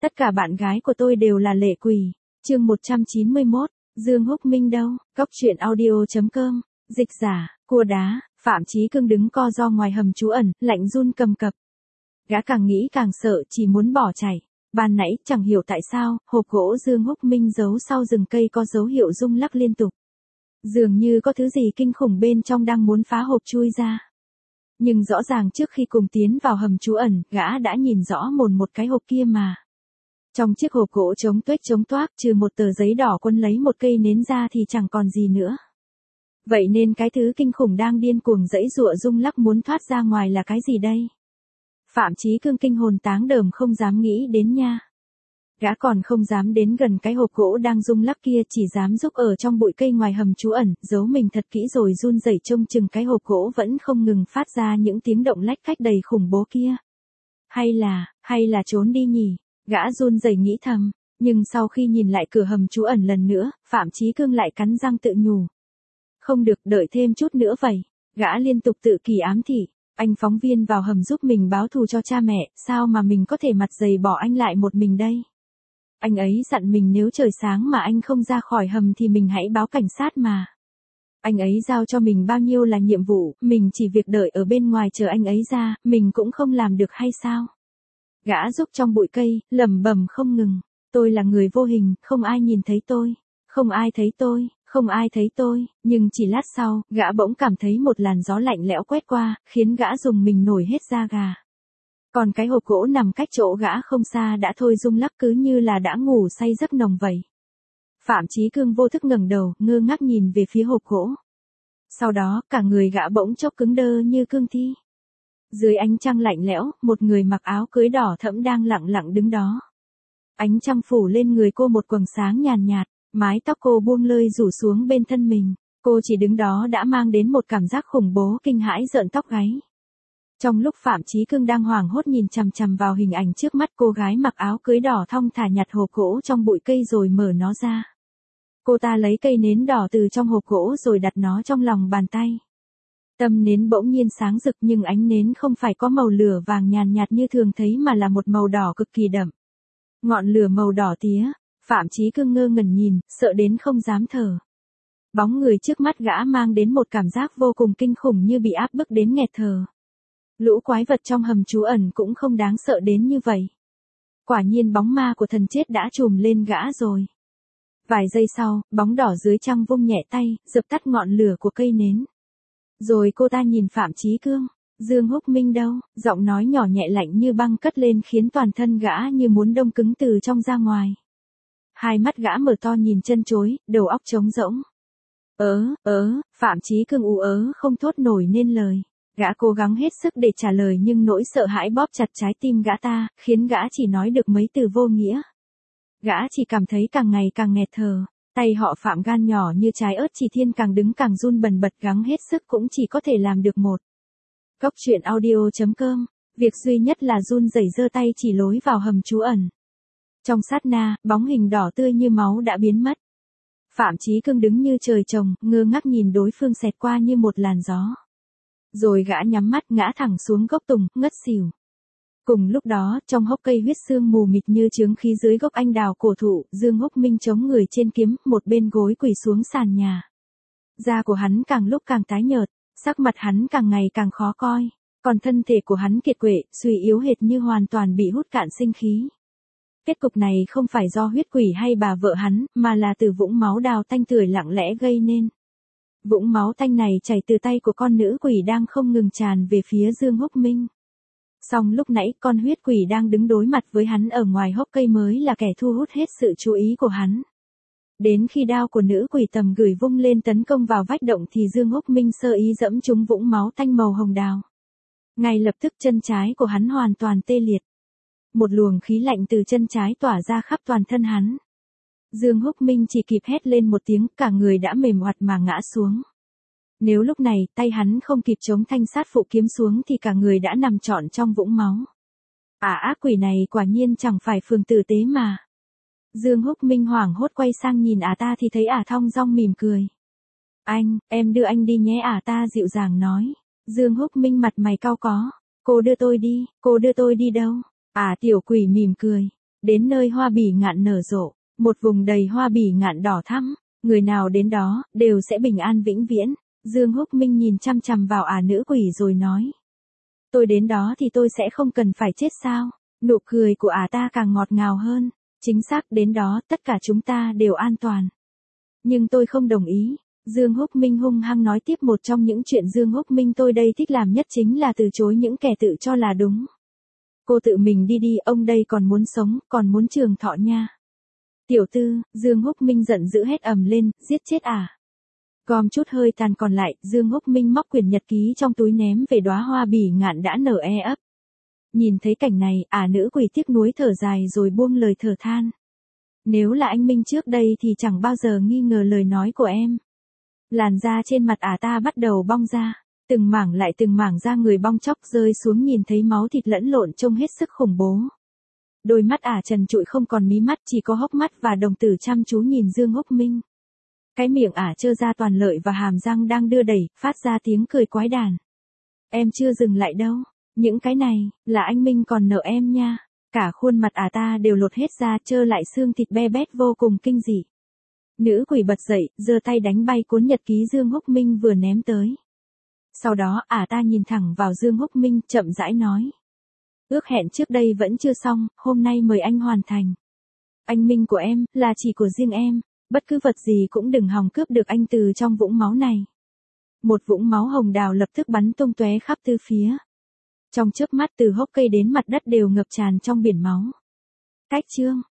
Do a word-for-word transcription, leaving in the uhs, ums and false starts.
Tất cả bạn gái của tôi đều là lệ quỷ. Chương một trăm chín mươi mốt, Dương Húc Minh đâu? Cóc truyện audio chấm com, dịch giả, cua đá, Phạm Chí Cương đứng co ro ngoài hầm trú ẩn, lạnh run cầm cập. Gã càng nghĩ càng sợ, chỉ muốn bỏ chạy. Ban nãy chẳng hiểu tại sao, hộp gỗ Dương Húc Minh giấu sau rừng cây có dấu hiệu rung lắc liên tục. Dường như có thứ gì kinh khủng bên trong đang muốn phá hộp chui ra. Nhưng rõ ràng trước khi cùng tiến vào hầm trú ẩn, gã đã nhìn rõ mồn một cái hộp kia mà. Trong chiếc hộp gỗ chống tuếch chống toác, trừ một tờ giấy đỏ quân lấy một cây nến ra thì chẳng còn gì nữa. Vậy nên cái thứ kinh khủng đang điên cuồng giãy giụa rung lắc muốn thoát ra ngoài là cái gì đây? Phạm Chí Cương kinh hồn táng đờm không dám nghĩ đến nha. Gã còn không dám đến gần cái hộp gỗ đang rung lắc kia, chỉ dám giúp ở trong bụi cây ngoài hầm trú ẩn, giấu mình thật kỹ rồi run rẩy trông chừng cái hộp gỗ vẫn không ngừng phát ra những tiếng động lách cách đầy khủng bố kia. Hay là, hay là trốn đi nhỉ? Gã run rẩy nghĩ thầm, nhưng sau khi nhìn lại cửa hầm trú ẩn lần nữa, Phạm Chí Cương lại cắn răng tự nhủ. Không được, đợi thêm chút nữa vậy. Gã liên tục tự kỷ ám thị, anh phóng viên vào hầm giúp mình báo thù cho cha mẹ, sao mà mình có thể mặt dày bỏ anh lại một mình đây? Anh ấy dặn mình nếu trời sáng mà anh không ra khỏi hầm thì mình hãy báo cảnh sát mà. Anh ấy giao cho mình bao nhiêu là nhiệm vụ, mình chỉ việc đợi ở bên ngoài chờ anh ấy ra, mình cũng không làm được hay sao? Gã rúc trong bụi cây, lẩm bẩm không ngừng. Tôi là người vô hình, không ai nhìn thấy tôi. Không ai thấy tôi, không ai thấy tôi. Nhưng chỉ lát sau, gã bỗng cảm thấy một làn gió lạnh lẽo quét qua, khiến gã rùng mình nổi hết da gà. Còn cái hộp gỗ nằm cách chỗ gã không xa đã thôi rung lắc cứ như là đã ngủ say giấc nồng vậy. Phạm Chí Cương vô thức ngẩng đầu, ngơ ngác nhìn về phía hộp gỗ. Sau đó, cả người gã bỗng chốc cứng đơ như cương thi. Dưới ánh trăng lạnh lẽo, một người mặc áo cưới đỏ thẫm đang lặng lặng đứng đó. Ánh trăng phủ lên người cô một quầng sáng nhàn nhạt, mái tóc cô buông lơi rủ xuống bên thân mình. Cô chỉ đứng đó đã mang đến một cảm giác khủng bố kinh hãi rợn tóc gáy. Trong lúc Phạm Chí Cương đang hoảng hốt nhìn chằm chằm vào hình ảnh trước mắt, cô gái mặc áo cưới đỏ thong thả nhặt hộp gỗ trong bụi cây rồi mở nó ra. Cô ta lấy cây nến đỏ từ trong hộp gỗ rồi đặt nó trong lòng bàn tay. Tâm nến bỗng nhiên sáng rực nhưng ánh nến không phải có màu lửa vàng nhàn nhạt như thường thấy mà là một màu đỏ cực kỳ đậm. Ngọn lửa màu đỏ tía, Phạm Chí Cương ngơ ngẩn nhìn, sợ đến không dám thở. Bóng người trước mắt gã mang đến một cảm giác vô cùng kinh khủng như bị áp bức đến nghẹt thở. Lũ quái vật trong hầm trú ẩn cũng không đáng sợ đến như vậy. Quả nhiên bóng ma của thần chết đã trùm lên gã rồi. Vài giây sau, bóng đỏ dưới trăng vung nhẹ tay, dập tắt ngọn lửa của cây nến. Rồi cô ta nhìn Phạm Chí Cương. Dương Húc Minh đâu? Giọng nói nhỏ nhẹ lạnh như băng cất lên khiến toàn thân gã như muốn đông cứng từ trong ra ngoài. Hai mắt gã mở to nhìn chân chối, đầu óc trống rỗng. Ớ, ớ, Phạm Chí Cương ú ớ không thốt nổi nên lời. Gã cố gắng hết sức để trả lời nhưng nỗi sợ hãi bóp chặt trái tim gã ta, khiến gã chỉ nói được mấy từ vô nghĩa. Gã chỉ cảm thấy càng ngày càng nghẹt thở. Tay họ Phạm gan nhỏ như trái ớt chỉ thiên càng đứng càng run bần bật, gắng hết sức cũng chỉ có thể làm được một. Cóc truyện audio chấm com, việc duy nhất là run rẩy giơ tay chỉ lối vào hầm trú ẩn. Trong sát na, bóng hình đỏ tươi như máu đã biến mất. Phạm Chí Cương đứng như trời trồng, ngơ ngác nhìn đối phương xẹt qua như một làn gió. Rồi gã nhắm mắt ngã thẳng xuống gốc tùng, ngất xỉu. Cùng lúc đó, trong hốc cây huyết sương mù mịt như chướng khí dưới gốc anh đào cổ thụ, Dương Húc Minh chống người trên kiếm, một bên gối quỳ xuống sàn nhà. Da của hắn càng lúc càng tái nhợt, sắc mặt hắn càng ngày càng khó coi, còn thân thể của hắn kiệt quệ, suy yếu hệt như hoàn toàn bị hút cạn sinh khí. Kết cục này không phải do huyết quỷ hay bà vợ hắn, mà là từ vũng máu đào tanh tưởi lặng lẽ gây nên. Vũng máu tanh này chảy từ tay của con nữ quỷ đang không ngừng tràn về phía Dương Húc Minh. Song lúc nãy con huyết quỷ đang đứng đối mặt với hắn ở ngoài hốc cây mới là kẻ thu hút hết sự chú ý của hắn. Đến khi đao của nữ quỷ tầm gửi vung lên tấn công vào vách động thì Dương Húc Minh sơ ý dẫm trúng vũng máu tanh màu hồng đào. Ngay lập tức chân trái của hắn hoàn toàn tê liệt. Một luồng khí lạnh từ chân trái tỏa ra khắp toàn thân hắn. Dương Húc Minh chỉ kịp hét lên một tiếng, cả người đã mềm oặt mà ngã xuống. Nếu lúc này tay hắn không kịp chống thanh sát phụ kiếm xuống thì cả người đã nằm trọn trong vũng máu. À, ác quỷ này quả nhiên chẳng phải phường tử tế mà. Dương Húc Minh hoảng hốt quay sang nhìn ả ta thì thấy ả thong dong mỉm cười. Anh, em đưa anh đi nhé, ả ta dịu dàng nói. Dương Húc Minh mặt mày cau có. Cô đưa tôi đi, cô đưa tôi đi đâu? Ả tiểu quỷ mỉm cười. Đến nơi hoa bỉ ngạn nở rộ, một vùng đầy hoa bỉ ngạn đỏ thắm, người nào đến đó, đều sẽ bình an vĩnh viễn. Dương Húc Minh nhìn chăm chằm vào ả nữ quỷ rồi nói. Tôi đến đó thì tôi sẽ không cần phải chết sao? Nụ cười của ả ta càng ngọt ngào hơn. Chính xác, đến đó, tất cả chúng ta đều an toàn. Nhưng tôi không đồng ý. Dương Húc Minh hung hăng nói tiếp, một trong những chuyện Dương Húc Minh tôi đây thích làm nhất chính là từ chối những kẻ tự cho là đúng. Cô tự mình đi đi, ông đây còn muốn sống, còn muốn trường thọ nha. Tiểu tư, Dương Húc Minh giận dữ hét ầm lên, giết chết à. Gom chút hơi tàn còn lại, Dương Húc Minh móc quyển nhật ký trong túi ném về đóa hoa bỉ ngạn đã nở e ấp. Nhìn thấy cảnh này, ả nữ quỷ tiếc nuối thở dài rồi buông lời thở than. Nếu là anh Minh trước đây thì chẳng bao giờ nghi ngờ lời nói của em. Làn da trên mặt ả ta bắt đầu bong ra, từng mảng lại từng mảng da người bong chóc rơi xuống, nhìn thấy máu thịt lẫn lộn trông hết sức khủng bố. Đôi mắt ả trần trụi không còn mí mắt, chỉ có hốc mắt và đồng tử chăm chú nhìn Dương Húc Minh. Cái miệng ả trơ ra toàn lợi và hàm răng đang đưa đẩy, phát ra tiếng cười quái đản. Em chưa dừng lại đâu, những cái này, là anh Minh còn nợ em nha. Cả khuôn mặt ả ta đều lột hết ra, trơ lại xương thịt be bét vô cùng kinh dị. Nữ quỷ bật dậy, giơ tay đánh bay cuốn nhật ký Dương Húc Minh vừa ném tới. Sau đó, ả ta nhìn thẳng vào Dương Húc Minh, chậm rãi nói. Ước hẹn trước đây vẫn chưa xong, hôm nay mời anh hoàn thành. Anh Minh của em, là chỉ của riêng em, bất cứ vật gì cũng đừng hòng cướp được anh từ trong vũng máu này. Một vũng máu hồng đào lập tức bắn tung tóe khắp tứ phía. Trong chớp mắt, từ hốc cây đến mặt đất đều ngập tràn trong biển máu. Cách chương